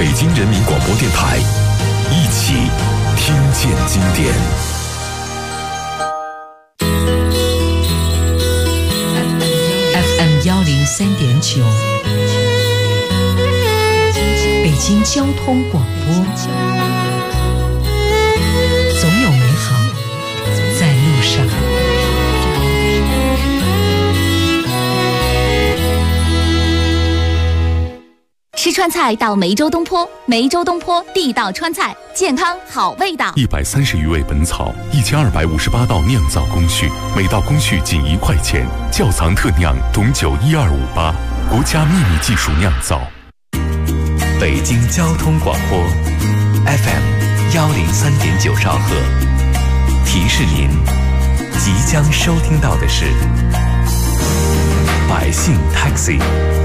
北京人民广播电台，一起听见经典。 FM103.9，北京交通广播，总有美好在路上。 吃川菜到梅州东坡，梅州东坡地道川菜，健康好味道。 130余味本草，1258道酿造工序，每道工序仅1块钱，窖藏特酿董酒1258，国家秘密技术酿造。 北京交通广播 FM103.9兆赫，提示您即将收听到的是百姓 Taxi。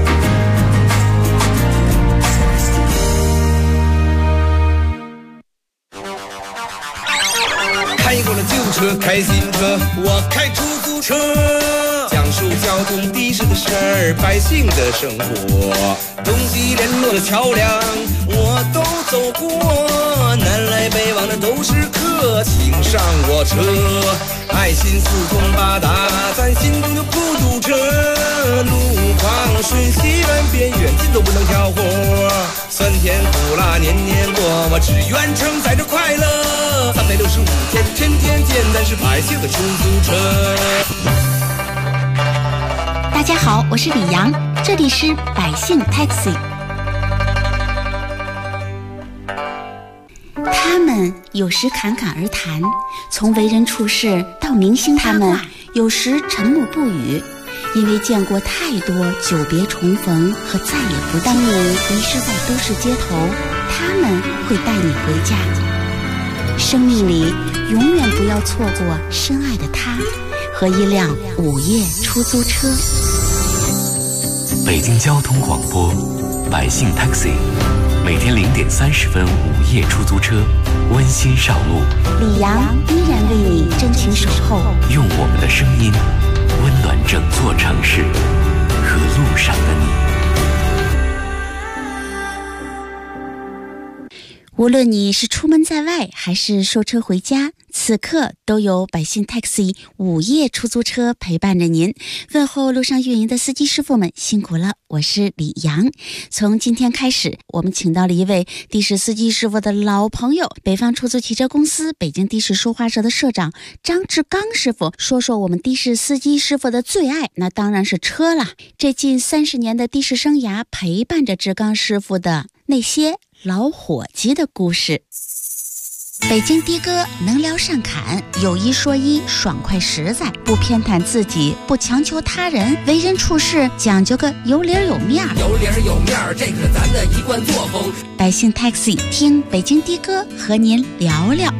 开过了旧车，开新车，我开出租车，讲述交通的士的事儿，百姓的生活，东西联络的桥梁我都走过，南来北往的都是客，请上我车，爱心四通八达，咱心中就不堵车，路况顺西软边远近都不能挑活，酸甜苦辣年年过，我只愿承载着快乐，365天天天见，咱是百姓的出租车。 大家好，我是李阳，这里是百姓 Taxi。 他们有时侃侃而谈，从为人处事到明星他们有时沉默不语，因为见过太多久别重逢和再也不见。当你迷失在都市街头，他们会带你回家。生命里永远不要错过深爱的他和一辆午夜出租车。 北京交通广播百姓 Taxi， 每天0点30分午夜出租车，温馨上路。 李阳依然为你真情守候， 用我们的声音温暖整座城市和路上的你。 无论你是出门在外还是收车回家，此刻都有百姓 Taxi 午夜出租车陪伴着您。问候路上运营的司机师傅们辛苦了，我是李阳。从今天开始，我们请到了一位的士司机师傅的老朋友，北方出租汽车公司北京的士书画社的社长张志刚师傅，说说我们的士司机师傅的最爱，那当然是车了。这近30年的的士生涯，陪伴着志刚师傅的那些老伙计的故事。北京的哥能聊善侃，有一说一，爽快实在，不偏袒自己，不强求他人，为人处事讲究个有理有面。 有理有面，这可是咱的一贯作风。 百姓 Taxi 听北京的哥和您聊聊。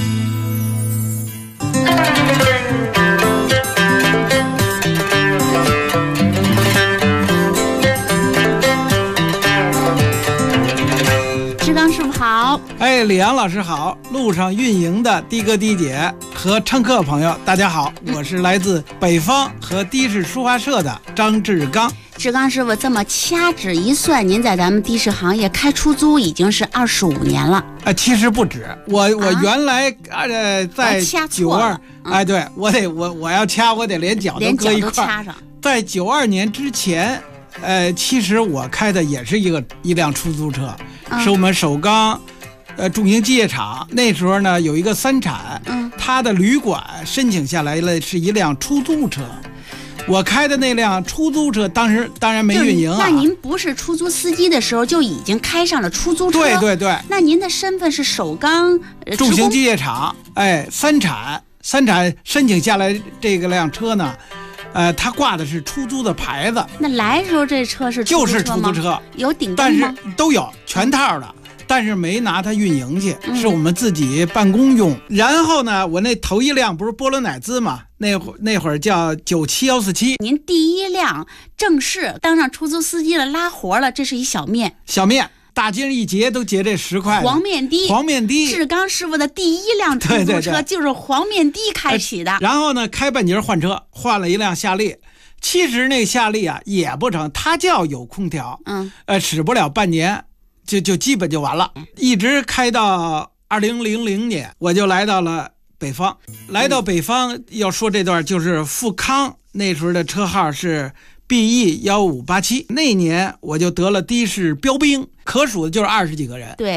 好， 李阳老师好，路上运营的的哥的姐和乘客朋友大家好，我是来自北方和的士书画社的张志刚。 志刚师傅，这么掐指一算，您在咱们的士行业开出租已经是25年了。 其实不止，我原来在92，对，我要掐，我得连脚都搁一块掐上。 在92年之前，其实我开的也是一辆出租车，是我们首钢重型机械厂那时候呢有一个三产，他的旅馆申请下来了是一辆出租车，我开的那辆出租车当然没运营啊。 那您不是出租司机的时候就已经开上了出租车？ 对对。 那您的身份是首钢重型机械厂，三产申请下来这个辆车呢，他挂的是出租的牌子。 那来的时候这车是出租车吗？就是出租车，有顶灯吗？ 但是都有全套的。但是没拿它运营去，是我们自己办公用。然后呢，我那头一辆不是波罗乃兹嘛，那会儿叫97147。 您第一辆正式当上出租司机了，拉活了，这是一小面， 大街一结都结这10块。 黄面的，志刚师傅的第一辆出租车就是黄面的开启的。 然后呢，开半截换车，换了一辆夏利。其实那夏利啊也不成，它叫有空调，使不了半年。 就基本就完了，一直开到2000年，我就来到了北方。来到北方要说这段就是富康那时候的车号是 BE1587，那年我就得了的士标兵，可数的就是20几个人。 对。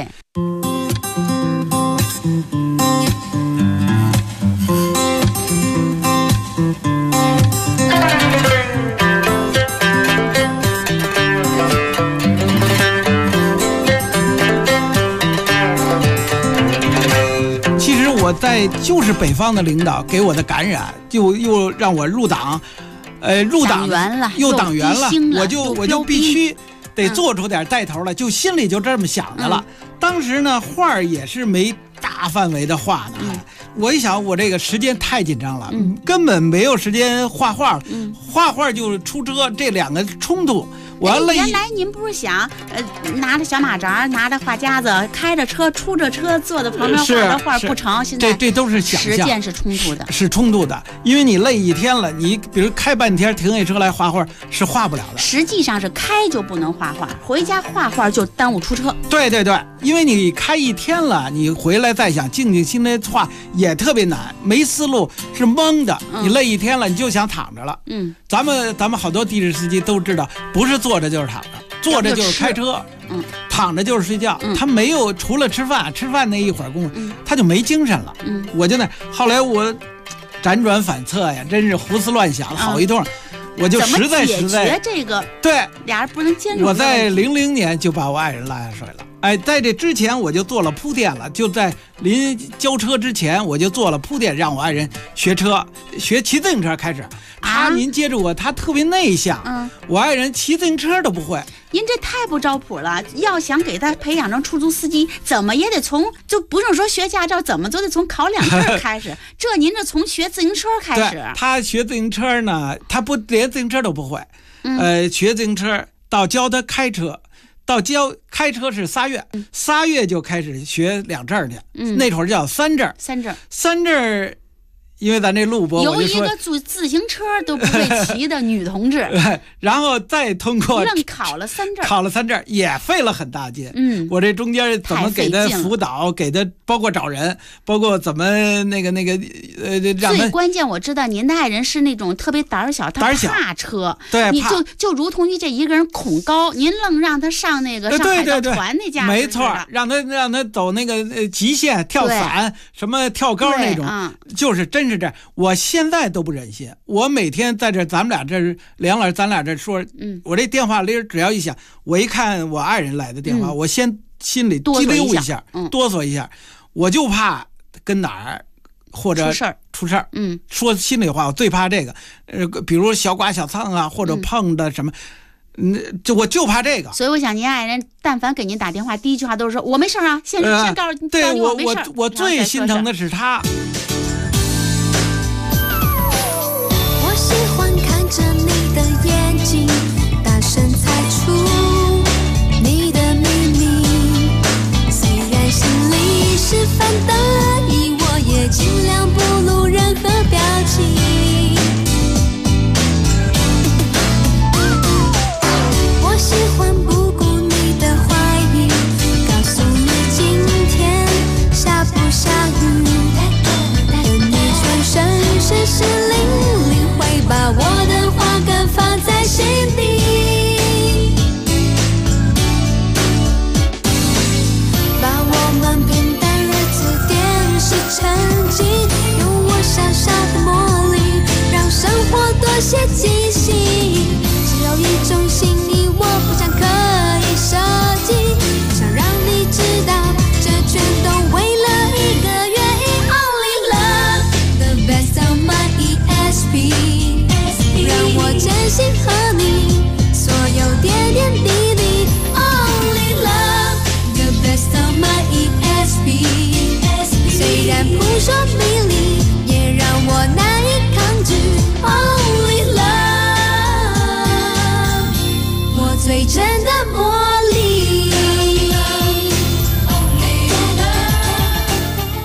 我在就是北方的领导给我的感染，又让我入党，入党了， 又党员了，我就必须得做出点带头了，就心里就这么想的了。当时呢，画也是没大范围的画呢，我一想，我这个时间太紧张了，根本没有时间画画了，画画就出车，这两个冲突。 原来您不是想拿着小马扎，拿着画夹子，开着车，出着车，坐在旁边画着画不成？现在这都是想象， 实践是冲突的， 是冲突的，因为你累一天了，你比如开半天停下车来画画是画不了的。 实际上是开就不能画画，回家画画就耽误出车。 对，因为你开一天了，你回来再想静心来画也特别难，没思路，是懵的。你累一天了，你就想躺着了。咱们好多的士司机都知道，不是坐着就是躺着，坐着就是开车，躺着就是睡觉。他没有除了吃饭那一会儿功夫，他就没精神了。我就后来我辗转反侧呀，真是胡思乱想了好一通。我就实在解决这个， 对， 俩人不能兼容。 我在00年就把我爱人拉下水了。在这之前我就做了铺垫了，就在临交车之前我就做了铺垫，让我爱人学车，学骑自行车开始。您接着我，他特别内向，我爱人骑自行车都不会。 您这太不招谱了！要想给他培养成出租司机，怎么也得就不用说学驾照，怎么都得从考2证开始。您这从学自行车开始。 他学自行车呢，他连自行车都不会。学自行车到教他开车。到开车是3月，3月就开始学2证去，那会儿叫3证。3证，因为咱这录播， 有一个自行车都不会骑的女同志， 然后再通过愣考了3 证，也费了很大劲。我这中间怎么给他辅导，给他包括找人，包括怎么让他。 最关键我知道您的爱人是那种特别胆小，他怕车， 对， 你就如同于这一个人恐高，您愣让他上那个上海盗船那家， 没错，让他走那个极限跳伞，什么跳高那种，就是真是这样。我现在都不忍心，我每天在这咱们俩这梁老师咱俩这说，我这电话铃只要一响，我一看我爱人来的电话，我先心里激溜一下，哆嗦一下，我就怕跟哪儿或者出事儿。说心里话，我最怕这个，比如小剐小蹭啊，或者碰的什么。我就怕这个， 所以我想您爱人但凡给您打电话，第一句话都是说我没事啊，先告诉你， 对我没事。 我最心疼的是他。 我喜欢看着你的眼睛，大声猜出你的秘密，虽然心里十分得意，我也尽量不露任何表情。喜欢不顾你的怀疑，告诉你今天下不下雨，等你转身时湿淋淋，会把我的话更放在心底，把我们平淡日子电视沉浸，用我傻傻的魔力让生活多些惊喜，只有一种心意我不想可以设计，我想让你知道这全都为了一个原因 Only love the best of my ESP， 让我真心和你所有点点滴滴 Only love the best of my ESP， 虽然扑朔迷离也让我难以抗拒 Only love最真的魔力。 其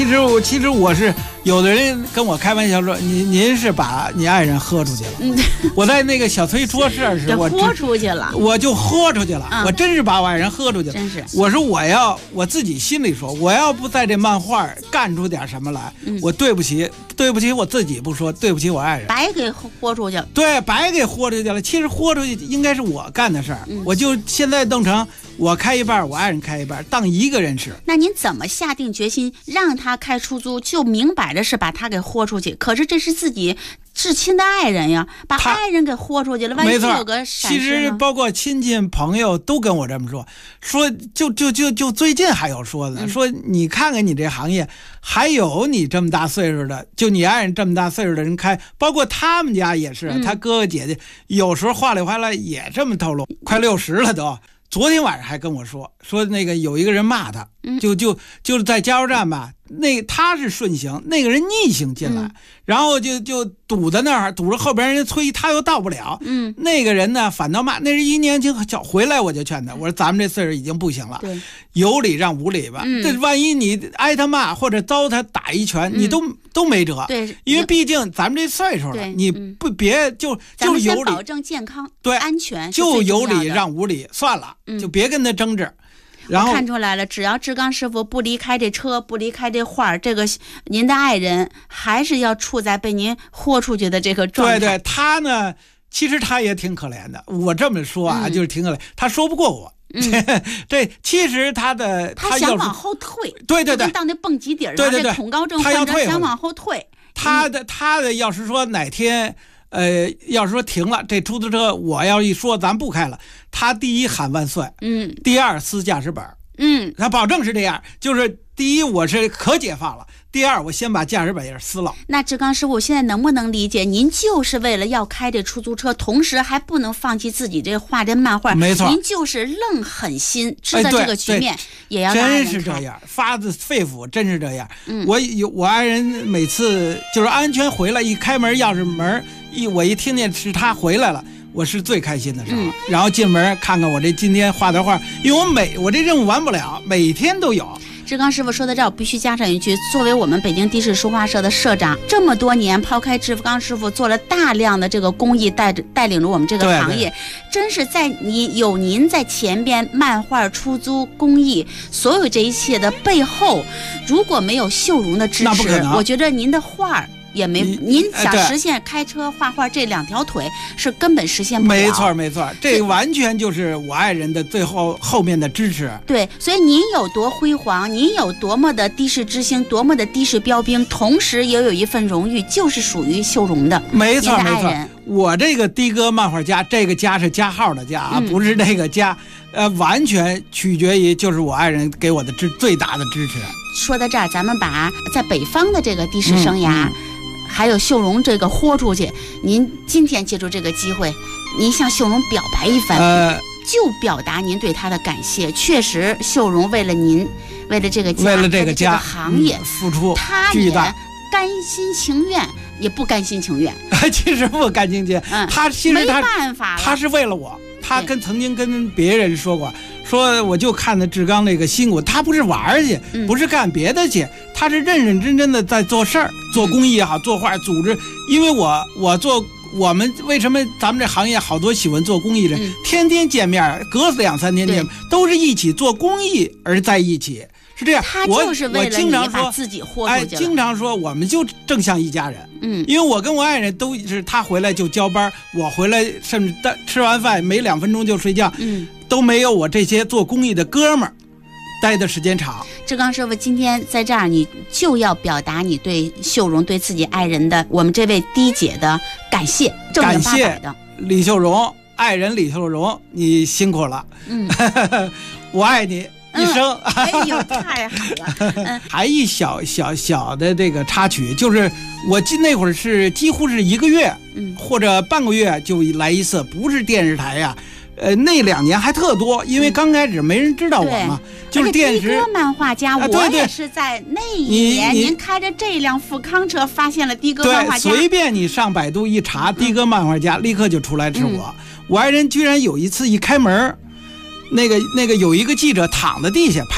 实我是有的人跟我开玩笑说，您是把你爱人喝出去了。我在那个小崔说事儿时，我豁出去了， 我就豁出去了，我真是把我爱人喝出去了。 真是， 我说我自己心里说，我要不在这漫画干出点什么来，我对不起我自己不说，对不起我爱人， 白给豁出去了。 对，白给豁出去了。其实豁出去应该是我干的事儿，我就现在弄成我开一半，我爱人开一半，当一个人吃。 那您怎么下定决心让他开出租，就明摆着是把他给豁出去？可是这是自己至亲的爱人呀，把爱人给豁出去了，万一有个闪失呢？ 其实包括亲戚朋友都跟我这么说就最近还有说呢，说你看看你这行业，还有你这么大岁数的，就你爱人这么大岁数的人开，包括他们家也是，他哥哥姐姐有时候话里话来也这么透露，快60了都。昨天晚上还跟我说那个有一个人骂他，就是在加油站吧，他是顺行，那个人逆行进来，然后就堵在那儿，堵着后边人催，他又到不了。那个人呢反倒骂，那是一年轻小回来，我就劝他，我说咱们这岁数已经不行了，有理让无理吧。这万一你挨他骂或者遭他打一拳，你都没辙。 对， 因为毕竟咱们这岁数了，你不别就有理， 保证健康， 对安全， 就有理让无理，算了，就别跟他争执。然后看出来了，只要志刚师傅不离开这车，不离开这画，这个您的爱人还是要处在被您豁出去的这个状态。 对，他呢，其实他也挺可怜的。我这么说啊，就是挺可怜，他说不过我。这其实他想往后退， 对， 到那蹦极底上，这恐高症患者想往后退。 他的要是说哪天。要是说停了，这出租车我要一说咱不开了，他第一喊万岁，第二撕驾驶本，他保证是这样，就是第一我是可解放了，第二我先把驾驶本也撕了。 那志刚师傅现在能不能理解，您就是为了要开这出租车，同时还不能放弃自己这画这漫画？ 没错， 您就是愣狠心，知道这个局面也要让爱人开。 真是这样，发自肺腑，真是这样。我爱人每次就是安全回来，一开门钥匙门我一听见是他回来了，我是最开心的时候。然后进门看看我这今天画的画，因为我这任务完不了，每天都有。 志刚师傅说到这儿，我必须加上一句，作为我们北京的士书画社的社长，这么多年抛开志刚师傅做了大量的这个公益，带领着我们这个行业，真是在您在前边漫画出租公益所有这一切的背后，如果没有秀荣的支持，我觉得您的画也没，您想实现开车画画这2条腿是根本实现不了。 没错，这完全就是我爱人的最后面的支持。 对，所以您有多辉煌，您有多么的的士之星，多么的的士标兵，同时也有一份荣誉，就是属于秀荣的。 没错，我这个的哥漫画家，这个家是加号的家啊，不是那个家，完全取决于就是我爱人给我的最大的支持。 说到这儿，咱们把在北方的这个的士生涯。还有秀荣这个豁出去，您今天借助这个机会，您向秀荣表白一番，就表达您对他的感谢。确实，秀荣为了您，为了这个家， 为了这个家行业付出巨大，他也甘心情愿，也不甘心情愿。 其实不甘心情愿，他其实没办法了， 他是为了我。他曾经跟别人说过，说我就看着志刚那个辛苦，他不是玩去，不是干别的去，他是认认真真的在做事儿，做公益也好，做画组织。因为我们为什么咱们这行业好多喜欢做公益人，天天见面，隔2、3天见面，都是一起做公益而在一起。是这样， 他就是为了你把自己豁出去了。 经常说我们就正像一家人。因为我跟我爱人都是他回来就交班，我回来甚至吃完饭没2分钟就睡觉，都没有我这些做公益的哥们儿待的时间长。 志刚师傅今天在这儿，你就要表达你对秀荣、对自己爱人的我们这位的姐的感谢，正经八百的。 李秀荣，爱人李秀荣，你辛苦了，我爱你。一生， 哎呦，太好了！ 还一小的这个插曲，就是我那会儿是几乎是1个月，或者半个月就来一次，不是电视台呀。那2年还特多，因为刚开始没人知道我嘛，就是电视。 的哥漫画家，我也是在那一年，您开着这辆富康车发现了的哥漫画家。 随便你上百度一查，的哥漫画家立刻就出来是我。我爱人居然有一次一开门。那个有一个记者躺在地下拍我，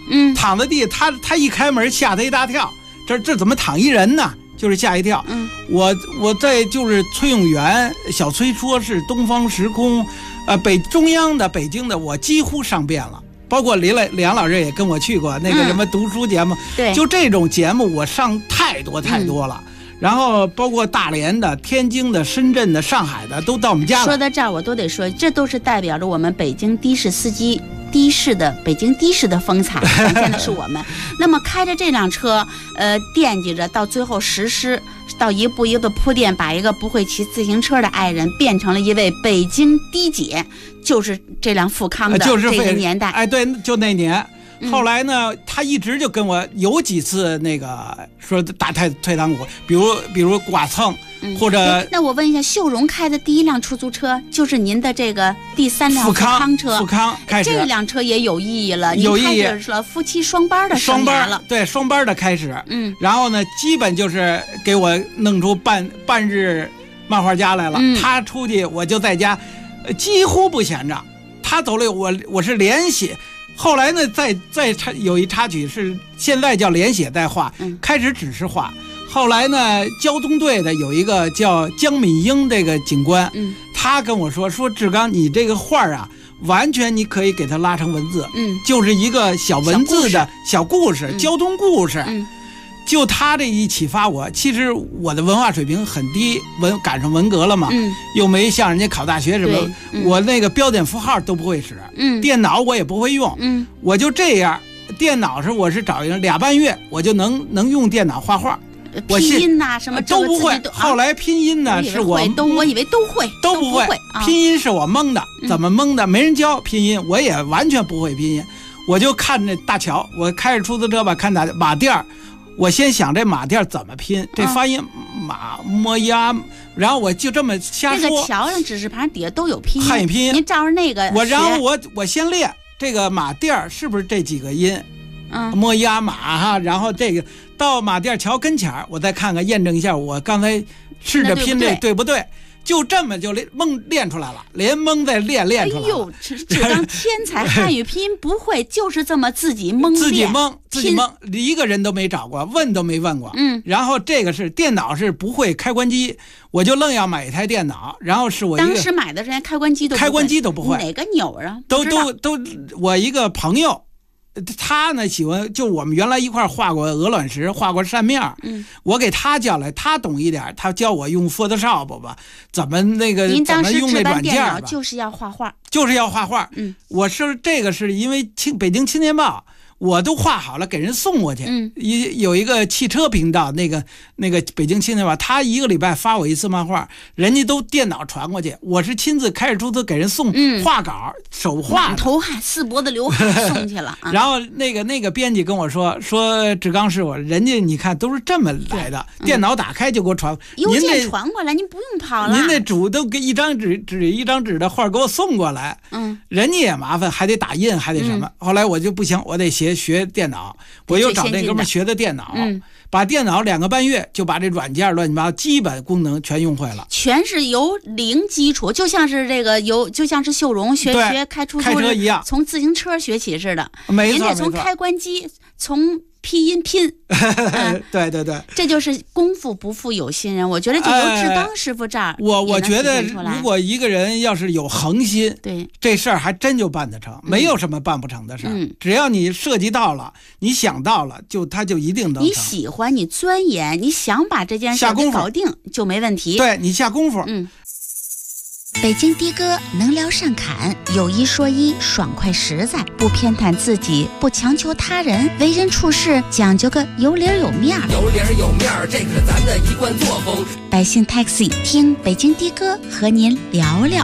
躺在地，他一开门吓他一大跳，这怎么躺一人呢？就是吓一跳。我在就是崔永元、小崔说是东方时空，中央的、北京的，我几乎上遍了。包括梁老师也跟我去过那个什么读书节目， 对， 就这种节目我上太多了。然后包括大连的、天津的、深圳的、上海的，都到我们家来。 说到这儿，我都得说，这都是代表着我们北京的士司机。北京的士的风采展现的是我们。那么开着这辆车，惦记着到最后实施，到一步一步铺垫，把一个不会骑自行车的爱人变成了一位北京的姐，就是这辆富康的这个年代。 哎，对，就那年。后来呢，他一直就跟我有几次那个说打退堂鼓，比如剐蹭，或者那我问一下，秀荣开的第一辆出租车就是您的这个第3辆富康车， 富康开始这辆车也有意义了，有意义，开始了夫妻双班的生涯了， 对，双班的开始。然后呢，基本就是给我弄出半日漫画家来了。他出去我就在家，几乎不闲着。他走了，我是连写。后来呢，再有一插曲是现在叫连写带画，开始只是画。后来呢，交通队的有一个叫江敏英这个警官，他跟我说志刚，你这个画啊，完全你可以给它拉成文字，就是一个小文字的小故事，交通故事。就他这一启发我，其实我的文化水平很低，赶上文革了嘛，又没像人家考大学什么，我那个标点符号都不会使，电脑我也不会用，我就这样，电脑我是找人2半月，我就能用电脑画画。 拼音呐、什么都不会。后来拼音呢，是我以为都会， 都不会。拼音是我蒙的，怎么蒙的？没人教拼音，我也完全不会拼音。我就看那大桥，我开着出租车吧，看马甸儿。我先想这马甸怎么拼，这发音马摸鸭，然后我就这么瞎说。 这个桥上指示牌底下都有拼音， 汉语拼音。 您照着那个然后我先练这个马甸是不是这几个音？摸鸭马哈，然后这个到马甸桥跟前我再看看验证一下我刚才试着拼这对不对。就这么就练出来了，连蒙带练出来了。 哎呦，志刚天才，汉语拼音不会，就是这么自己蒙， 自己蒙，一个人都没找过，问都没问过。然后这个是电脑是不会开关机，我就愣要买一台电脑，然后是我当时买的人开关机都不会，哪个钮啊？ 都我一个朋友。他呢喜欢，就我们原来一块画过鹅卵石，画过扇面，我给他叫来，他懂一点，他教我用 Photoshop 吧，怎么用那软件吧， 就是要画画， 我是这个是因为北京青年报。我都画好了给人送过去，有一个汽车频道，那个北京青年报，他1个礼拜发我1次漫画，人家都电脑传过去，我是亲自开着出租给人送画稿，手画， 头汗四脖子流汗送去了。 然后那个编辑跟我说志刚师傅，人家你看都是这么来的，电脑打开就给我传， 邮件传过来，您不用跑了。 您那主都给一张纸的画给我送过来，人家也麻烦，还得打印，还得什么。后来我就不行，我得学电脑，我又找那哥们学的电脑，把电脑2个半月就把这软件乱七八糟基本功能全用会了， 全是由零基础，就像是秀荣学开出租车一样， 从自行车学起似的， 没错， 您得从开关机，从拼音拼， 对， 这就是功夫不负有心人。我觉得就由志刚师傅这儿， 我觉得如果一个人要是有恒心， 对这事儿还真就办得成，没有什么办不成的事儿。只要你涉及到了，你想到了，他就一定能成。 你喜欢，你钻研，你想把这件事给搞定，就没问题。 对，你下功夫。 北京的哥能聊善侃，有一说一，爽快实在，不偏袒自己，不强求他人，为人处事讲究个有理有面。 有理有面，这可是咱的一贯作风。 百姓 Taxi 听北京的哥和您聊聊。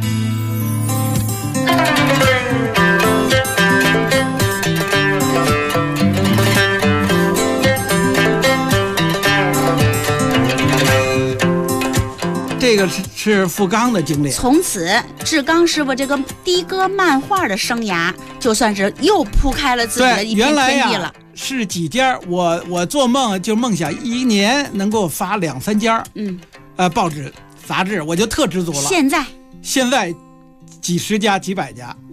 这个是富刚的经历， 从此志刚师傅这个的哥漫画的生涯就算是又铺开了自己的一片天地了。 是几家，我做梦就梦想1年能够发2、3家，报纸杂志，我就特知足了。 现在几十家几百家，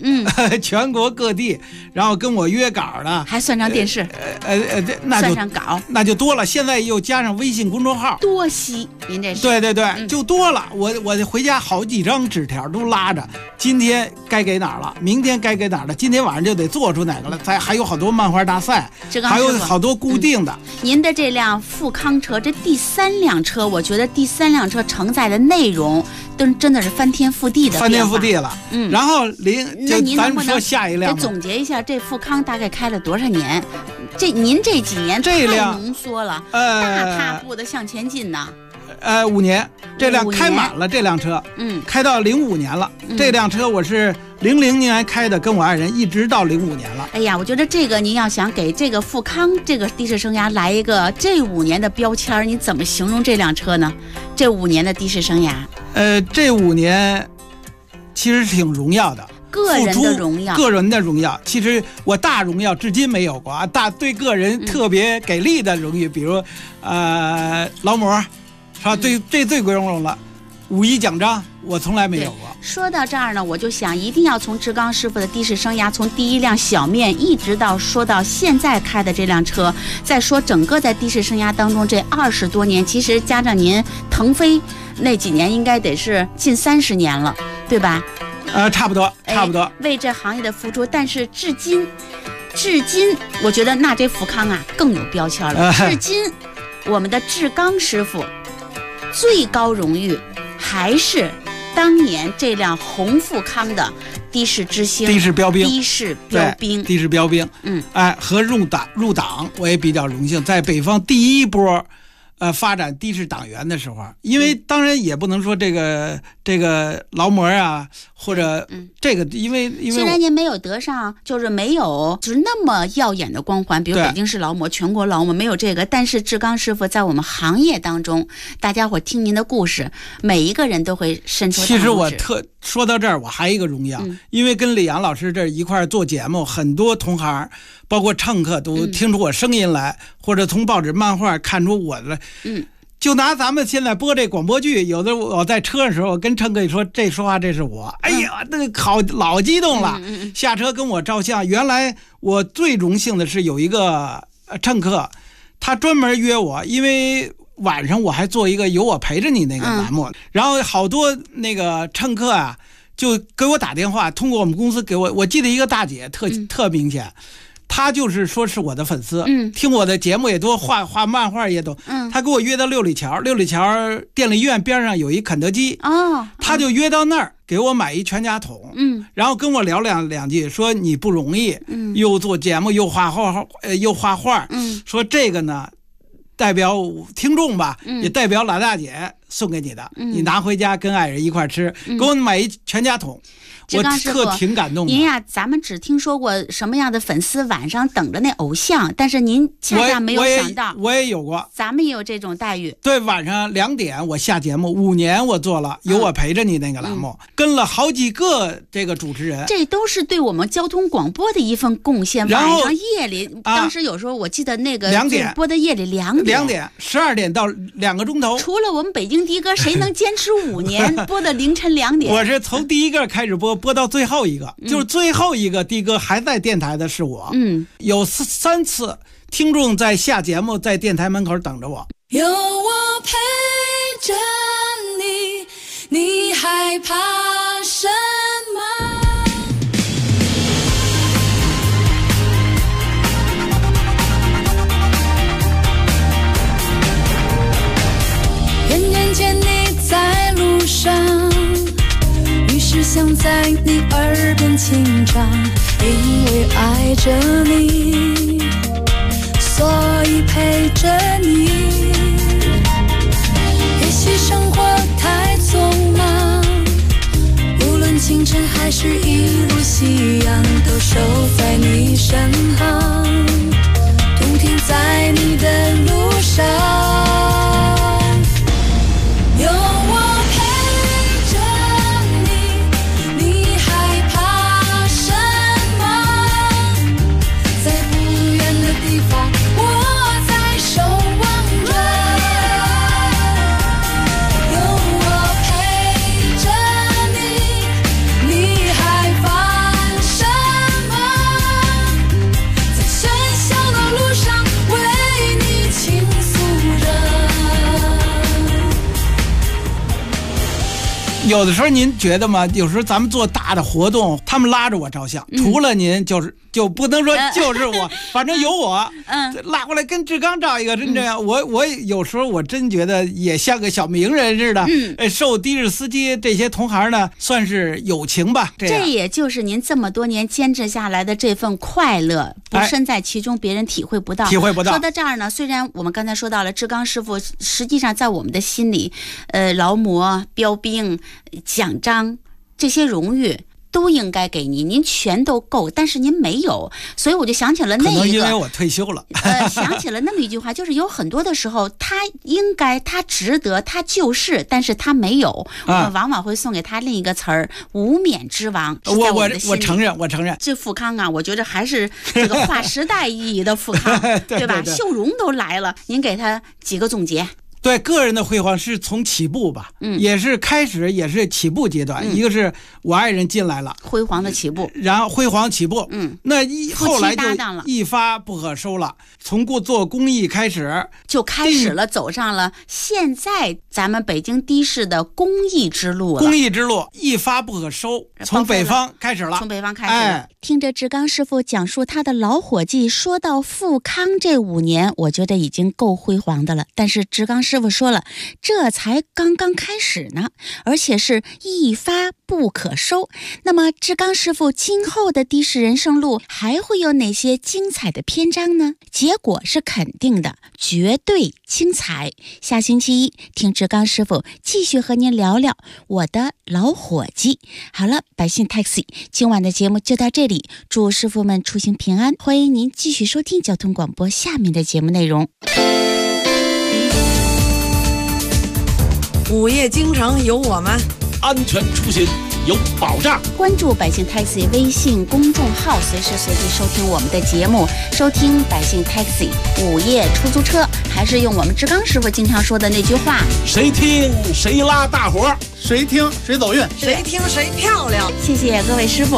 全国各地，然后跟我约稿的， 还算上电视， 那就算上稿， 那就多了。现在又加上微信公众号， 多稀，您这是对，就多了。我回家好几张纸条都拉着，今天该给哪儿了，明天该给哪儿了，今天晚上就得做出哪个了。还有好多漫画大赛，还有好多固定的。 您的这辆富康车，这第3辆车，我觉得第3辆车承载的内容都真的是翻天覆地的变化， 翻天覆地了。然后那您能不能说下一辆给总结一下这富康大概开了多少年？您这几年太浓缩了，大踏步的向前进呢。 5年，这辆开满了，这辆车，开到05年了。这辆车我是00年开的，跟我爱人一直到05年了。 哎呀，我觉得这个您要想给这个富康这个的士生涯来一个这5年的标签，你怎么形容这辆车呢？这5年的的士生涯， 这5年其实挺荣耀的。 个人的荣耀，其实我大荣耀至今没有过啊，对个人特别给力的荣誉，比如劳模，是吧？最光荣了，5·1奖章我从来没有过。 说到这儿呢，我就想一定要从志刚师傅的的士生涯，从第1辆小面一直到说到现在开的这辆车，再说整个在的士生涯当中这20多年，其实加上您腾飞那几年，应该得是近30年了，对吧？ 差不多， 为这行业的付出，但是至今，我觉得那这富康啊更有标签了。至今，我们的志刚师傅最高荣誉还是当年这辆红富康的的士之星、 的士标兵、 的士标兵。 和入党我也比较荣幸，在北方第一波。发展的士党员的时候，因为当然也不能说这个劳模啊，或者这个，因为虽然您没有得上，就是没有就是那么耀眼的光环，比如北京市劳模、全国劳模没有这个，但是志刚师傅在我们行业当中，大家伙听您的故事，每一个人都会伸出大拇指。 其实我说到这儿，我还有一个荣耀，因为跟李阳老师这一块做节目，很多同行。包括乘客都听出我声音来，或者从报纸漫画看出我的。就拿咱们现在播这广播剧，有的我在车上的时候，我跟乘客一说，这说话这是我，哎呀，那个老激动了。下车跟我照相。原来我最荣幸的是有一个乘客，他专门约我，因为晚上我还做一个有我陪着你那个栏目，然后好多那个乘客啊，就给我打电话，通过我们公司给我记得一个大姐特明显。他就是说是我的粉丝，听我的节目也多，画漫画也多。他给我约到六里桥电力医院边上有一肯德基，他就约到那儿给我买一全家桶，然后跟我聊两句，说你不容易，又做节目又画画，说这个呢代表听众吧，也代表老大姐送给你的，你拿回家跟爱人一块吃，给我买一全家桶。我挺感动的。 您呀，咱们只听说过什么样的粉丝晚上等着那偶像，但是您恰恰没有想到， 我也有过， 咱们也有这种待遇。 对，晚上2点我下节目，5年我做了有我陪着你那个栏目，跟了好几个这个主持人， 这都是对我们交通广播的一份贡献。晚上夜里，当时有时候我记得那个 2点播的夜里2 点，12点到2个钟头。 除了我们北京的哥，谁能坚持5年播到凌晨2点？ 我是从第一个开始播到最后一个，就是最后一个的哥还在电台的是我。有3次听众在下节目在电台门口等着我。 有我陪着你，你害怕什么？眼见你在路上，于是想在你耳边轻唱，因为爱着你，所以陪着你。也许生活太匆忙，无论清晨还是一路夕阳，都守在你身旁，同停在你的路上。有我陪着你，你害怕什么？在不有的时候您觉得吗？有时候咱们做大的活动，他们拉着我照相，除了您就不能说就是我，反正有我，拉过来跟志刚照一个，真这样。我有时候我真觉得也像个小名人似的，受的士司机这些同行呢，算是友情吧。 这也就是您这么多年坚持下来的这份快乐，不身在其中，别人体会不到。说到这儿呢，虽然我们刚才说到了志刚师傅，实际上在我们的心里，劳模、标兵、奖章这些荣誉都应该给您，您全都够，但是您没有，所以我就想起了那一个，可能因为我退休了。 想起了那么一句话，就是有很多的时候，他应该，他值得，他就是，但是他没有，我们往往会送给他另一个词儿——无冕之王。 我承认。 这富康啊，我觉得还是这个划时代意义的富康，对吧？秀荣都来了，您给他几个总结。 对，个人的辉煌是从起步吧，也是开始，也是起步阶段。一个是我爱人进来了， 辉煌的起步， 然后辉煌起步，那后来就一发不可收了。从做公益开始， 就开始了，走上了现在咱们北京的士的公益之路了。 公益之路一发不可收，从北方开始了。 从北方开始了。听着志刚师傅讲述他的老伙计，说到富康这5年，我觉得已经够辉煌的了。但是志刚师傅说了，这才刚刚开始呢，而且是一发不可收。那么志刚师傅今后的的士人生路还会有哪些精彩的篇章呢？结果是肯定的，绝对精彩。下星期一听志刚师傅继续和您聊聊我的老伙计。好了，百姓 Taxi 今晚的节目就到这里，祝师傅们出行平安，欢迎您继续收听交通广播下面的节目内容。 午夜京城有我们， 安全出行有保障。 关注百姓 Taxi 微信公众号，随时随地收听我们的节目，收听百姓 Taxi 午夜出租车，还是用我们志刚师傅经常说的那句话： 谁听谁拉大伙， 谁听谁走运， 谁听谁漂亮。 谢谢各位师傅。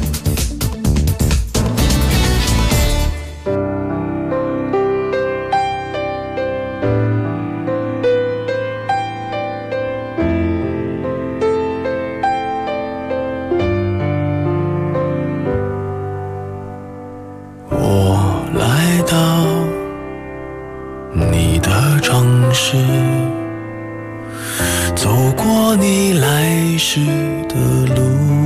走过你来时的路，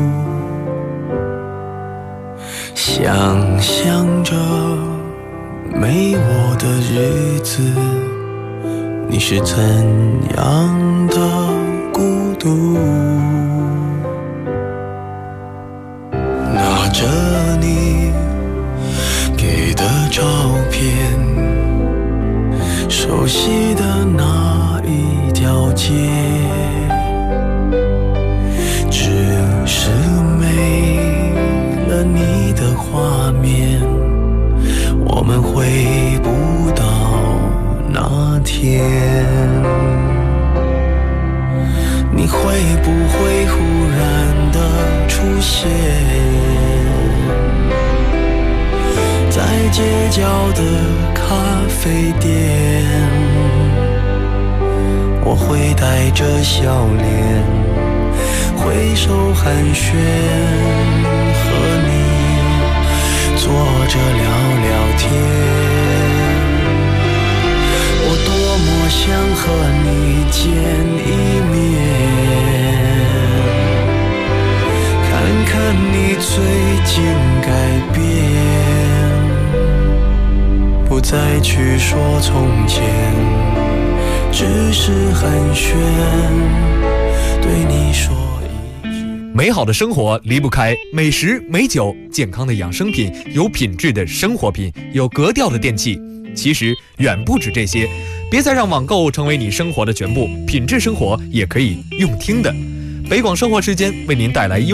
想象着没我的日子，你是怎样的孤独。拿着你给的照片，熟悉的那一条街，只是没了你的画面，我们回不到那天。你会不会忽然的出现在街角的咖啡店？我会带着笑脸挥手寒暄，和你坐着聊聊天。我多么想和你见一面，看看你最近改变，不再去说从前，只是寒暄，对你说一句。 美好的生活离不开美食美酒，健康的养生品，有品质的生活品，有格调的电器。其实远不止这些，别再让网购成为你生活的全部，品质生活也可以用听的。北广生活时间为您带来优